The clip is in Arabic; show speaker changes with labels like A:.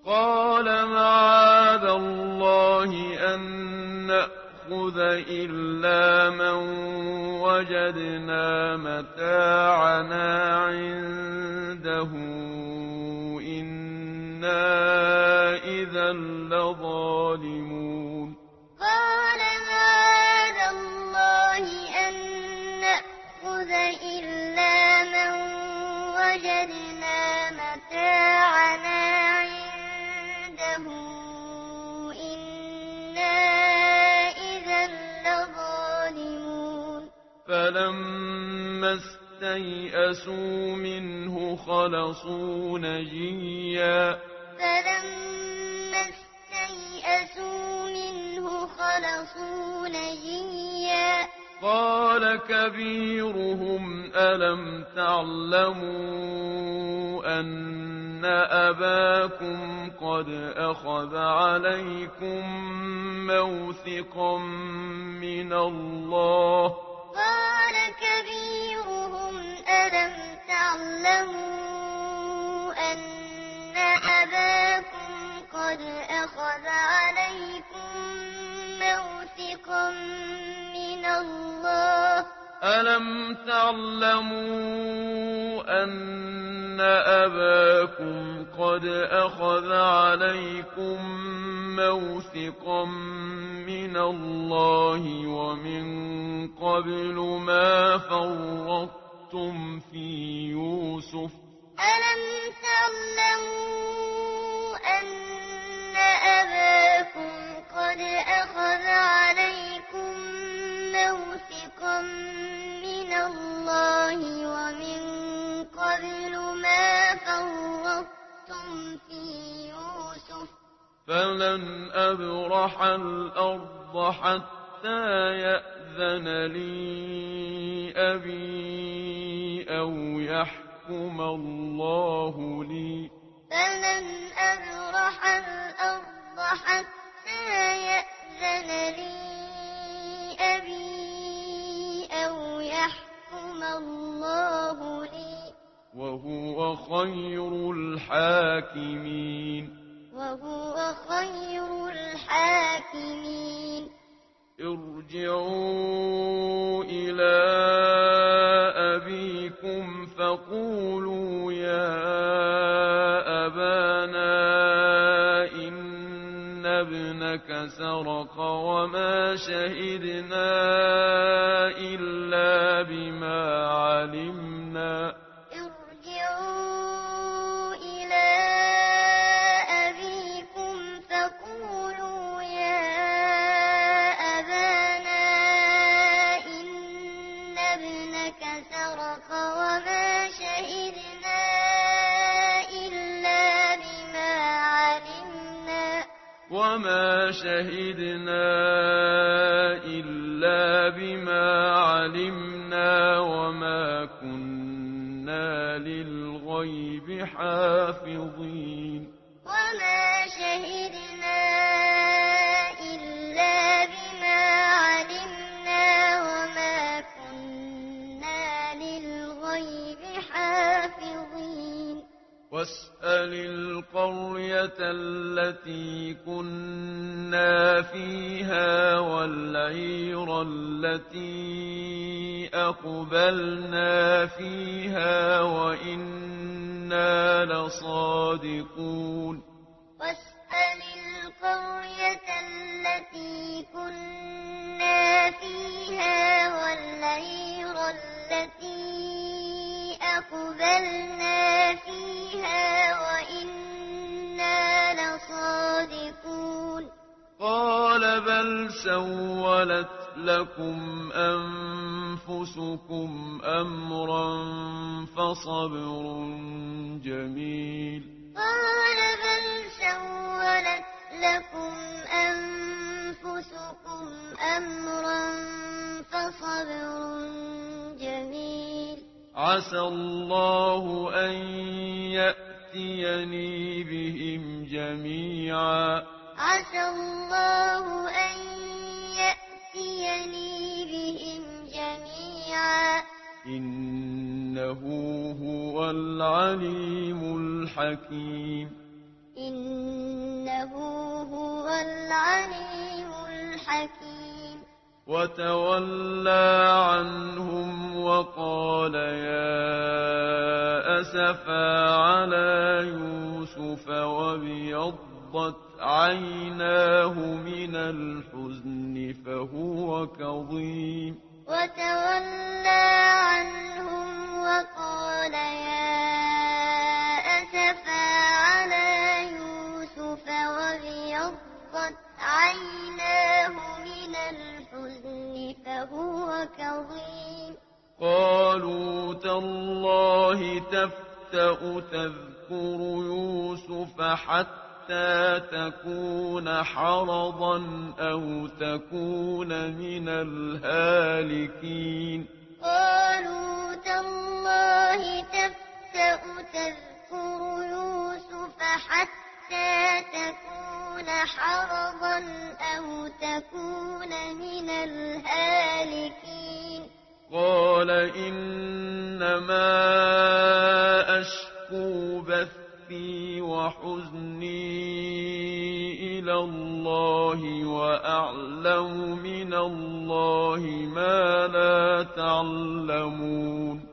A: قال معاذ الله أن نأخذ إلا من وجدنا متاعنا عنده إنا إذا لظالمون
B: قال معاذ الله أن نأخذ إلا من وجدنا متاعنا عنده إنا إذا لظالمون
A: فلما استيئسوا منه خلصوا نجيا
B: فلما استيئسوا منه خلصوا نجيا
A: قال كبيرهم ألم تعلموا أن أباكم قد أخذ عليكم موثقا من الله
B: قال كبيرهم ألم تعلموا أن أباكم قد أخذ عليكم موثقا من الله
A: ألم تعلموا أن أباكم قد أخذ عليكم موثقا من الله ومن قبل ما فرطتم في يوسف
B: ألم تعلموا أن أباكم قد أخذ عليكم موثقا من الله ومن قبل ما فرطتم في يوسف
A: فلن أبرح الأرض حتى يأذن لي أبي أو يحكم الله لي
B: فلن أبرح الأرض حتى يأذن لي أبي أو يحكم الله لي
A: وهو خير الحاكمين
B: وهو خير الحاكمين
A: ارجعوا إلى أبيكم فقولوا يا أبانا إن ابنك سرق وما شهدنا إلا بما علمنا
B: ارجعوا إلى أبيكم فقولوا يا أبانا إن ابنك سرق
A: وما شهدنا إلا بما علمنا وما كنا للغيب حافظين
B: وما شهدنا إلا بما علمنا وما كنا للغيب حافظين
A: واسأل القرية التي كنا فيها والعير التي أقبلنا فيها وإنا لصادقون
B: واسأل القرية التي كنا فيها والعير التي أقبلنا فيها وإنا لصادقون
A: قال بل سولت لكم أنفسكم أمرا فصبر جميل
B: قال بل سولت لكم أنفسكم أمرا فصبر جميل
A: عسى الله أن يأتيني بهم جميعا
B: عسى الله أن يأتيني بهم جميعا
A: إنه هو العليم الحكيم
B: حكيم
A: وتولى عنهم وقال يا أسفا على يوسف وابيضت عيناه من الحزن فهو كظيم
B: وتولى عنهم وقال يا أسفا على يوسف وابيضت عيناه من الحزن فهو كظيم
A: قالوا تالله تفتأ تذكر يوسف حتى تكون حرضا أو تكون من الهالكين
B: قالوا تالله تفتأ تذكر يوسف حتى تكون حرضا أو تكون من الهالكين
A: قال إنما أشكو بثي وحزني إلى الله وأعلم من الله ما لا تعلمون